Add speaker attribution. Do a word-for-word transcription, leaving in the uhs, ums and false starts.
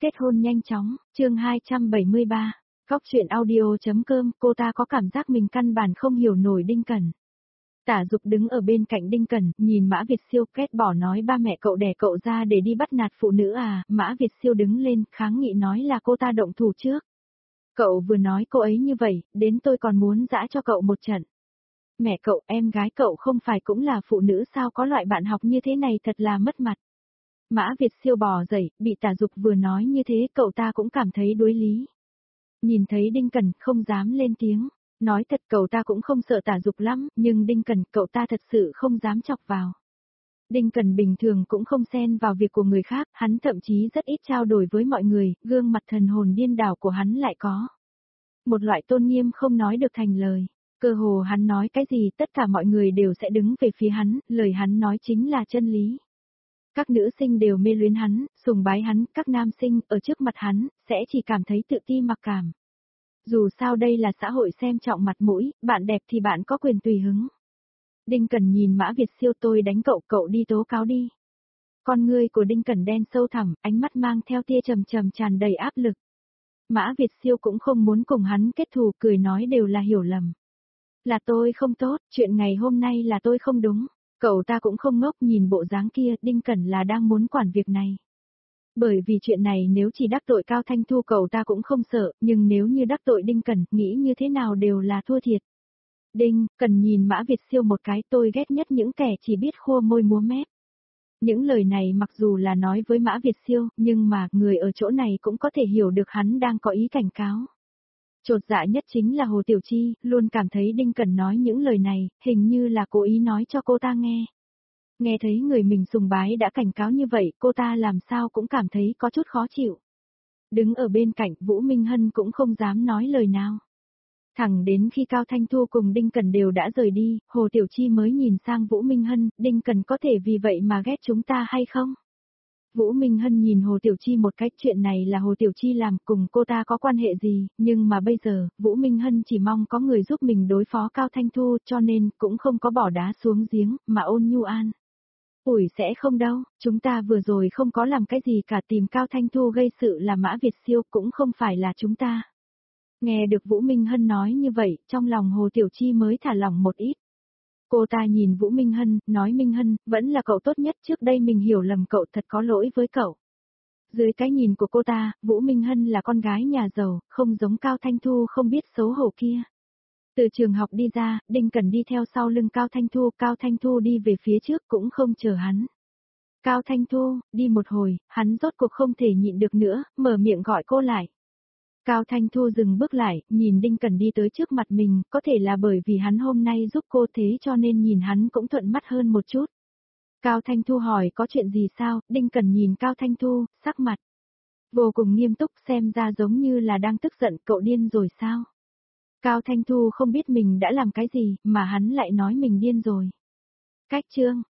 Speaker 1: kết hôn nhanh chóng, chương hai trăm bảy mươi ba. Góc truyện audio.com, cô ta có cảm giác mình căn bản không hiểu nổi Đinh Cẩn. Tả Dục đứng ở bên cạnh Đinh Cẩn, nhìn Mã Việt Siêu, ghét bỏ nói ba mẹ cậu đẻ cậu ra để đi bắt nạt phụ nữ à, Mã Việt Siêu đứng lên, kháng nghị nói là cô ta động thủ trước. Cậu vừa nói cô ấy như vậy, đến tôi còn muốn dã cho cậu một trận. Mẹ cậu, em gái cậu không phải cũng là phụ nữ sao, có loại bạn học như thế này thật là mất mặt. Mã Việt Siêu bò dậy, bị Tả Dục vừa nói như thế cậu ta cũng cảm thấy đối lý. Nhìn thấy Đinh Cẩn không dám lên tiếng, nói thật cậu ta cũng không sợ Tả Dục lắm, nhưng Đinh Cẩn cậu ta thật sự không dám chọc vào. Đinh Cẩn bình thường cũng không xen vào việc của người khác, hắn thậm chí rất ít trao đổi với mọi người, gương mặt thần hồn điên đảo của hắn lại có một loại tôn nghiêm không nói được thành lời. Cơ hồ hắn nói cái gì tất cả mọi người đều sẽ đứng về phía hắn, lời hắn nói chính là chân lý. Các nữ sinh đều mê luyến hắn, sùng bái hắn, các nam sinh ở trước mặt hắn, sẽ chỉ cảm thấy tự ti mặc cảm. Dù sao đây là xã hội xem trọng mặt mũi, bạn đẹp thì bạn có quyền tùy hứng. Đinh Cẩn nhìn Mã Việt Siêu, tôi đánh cậu, cậu đi tố cáo đi. Con ngươi của Đinh Cẩn đen sâu thẳm, ánh mắt mang theo tia trầm trầm tràn đầy áp lực. Mã Việt Siêu cũng không muốn cùng hắn kết thù, cười nói đều là hiểu lầm. Là tôi không tốt, chuyện ngày hôm nay là tôi không đúng. Cậu ta cũng không ngốc, nhìn bộ dáng kia, Đinh Cẩn là đang muốn quản việc này. Bởi vì chuyện này nếu chỉ đắc tội Cao Thanh Thu cậu ta cũng không sợ, nhưng nếu như đắc tội Đinh Cẩn, nghĩ như thế nào đều là thua thiệt. Đinh Cẩn nhìn Mã Việt Siêu một cái, tôi ghét nhất những kẻ chỉ biết khua môi múa mép. Những lời này mặc dù là nói với Mã Việt Siêu, nhưng mà người ở chỗ này cũng có thể hiểu được hắn đang có ý cảnh cáo. Chột dạ nhất chính là Hồ Tiểu Chi, luôn cảm thấy Đinh Cẩn nói những lời này, hình như là cố ý nói cho cô ta nghe. Nghe thấy người mình sùng bái đã cảnh cáo như vậy, cô ta làm sao cũng cảm thấy có chút khó chịu. Đứng ở bên cạnh, Vũ Minh Hân cũng không dám nói lời nào. Thẳng đến khi Cao Thanh Thu cùng Đinh Cẩn đều đã rời đi, Hồ Tiểu Chi mới nhìn sang Vũ Minh Hân, Đinh Cẩn có thể vì vậy mà ghét chúng ta hay không? Vũ Minh Hân nhìn Hồ Tiểu Chi một cách, chuyện này là Hồ Tiểu Chi làm, cùng cô ta có quan hệ gì, nhưng mà bây giờ, Vũ Minh Hân chỉ mong có người giúp mình đối phó Cao Thanh Thu, cho nên cũng không có bỏ đá xuống giếng, mà ôn nhu an. Ủi sẽ không đâu, chúng ta vừa rồi không có làm cái gì cả, tìm Cao Thanh Thu gây sự là Mã Việt Siêu, cũng không phải là chúng ta. Nghe được Vũ Minh Hân nói như vậy, trong lòng Hồ Tiểu Chi mới thả lỏng một ít. Cô ta nhìn Vũ Minh Hân, nói Minh Hân, vẫn là cậu tốt nhất, trước đây mình hiểu lầm cậu, thật có lỗi với cậu. Dưới cái nhìn của cô ta, Vũ Minh Hân là con gái nhà giàu, không giống Cao Thanh Thu không biết xấu hổ kia. Từ trường học đi ra, Đinh Cẩn đi theo sau lưng Cao Thanh Thu, Cao Thanh Thu đi về phía trước cũng không chờ hắn. Cao Thanh Thu, đi một hồi, hắn rốt cuộc không thể nhịn được nữa, mở miệng gọi cô lại. Cao Thanh Thu dừng bước lại, nhìn Đinh Cẩn đi tới trước mặt mình, có thể là bởi vì hắn hôm nay giúp cô thế cho nên nhìn hắn cũng thuận mắt hơn một chút. Cao Thanh Thu hỏi có chuyện gì sao, Đinh Cẩn nhìn Cao Thanh Thu, sắc mặt vô cùng nghiêm túc, xem ra giống như là đang tức giận, cậu điên rồi sao? Cao Thanh Thu không biết mình đã làm cái gì, mà hắn lại nói mình điên rồi. Cách chương,